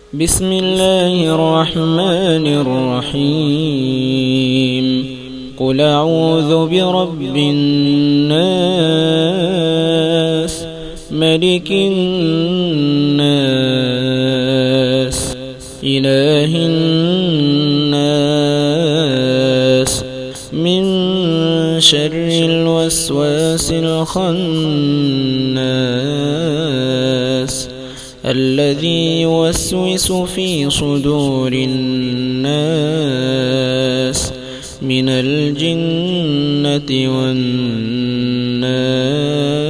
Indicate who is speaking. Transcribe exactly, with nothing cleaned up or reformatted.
Speaker 1: بسم الله الرحمن الرحيم قل أعوذ برب الناس ملك الناس إله الناس من شر الوسواس الخناس الذي يوسوس في صدور الناس من الجنة والناس.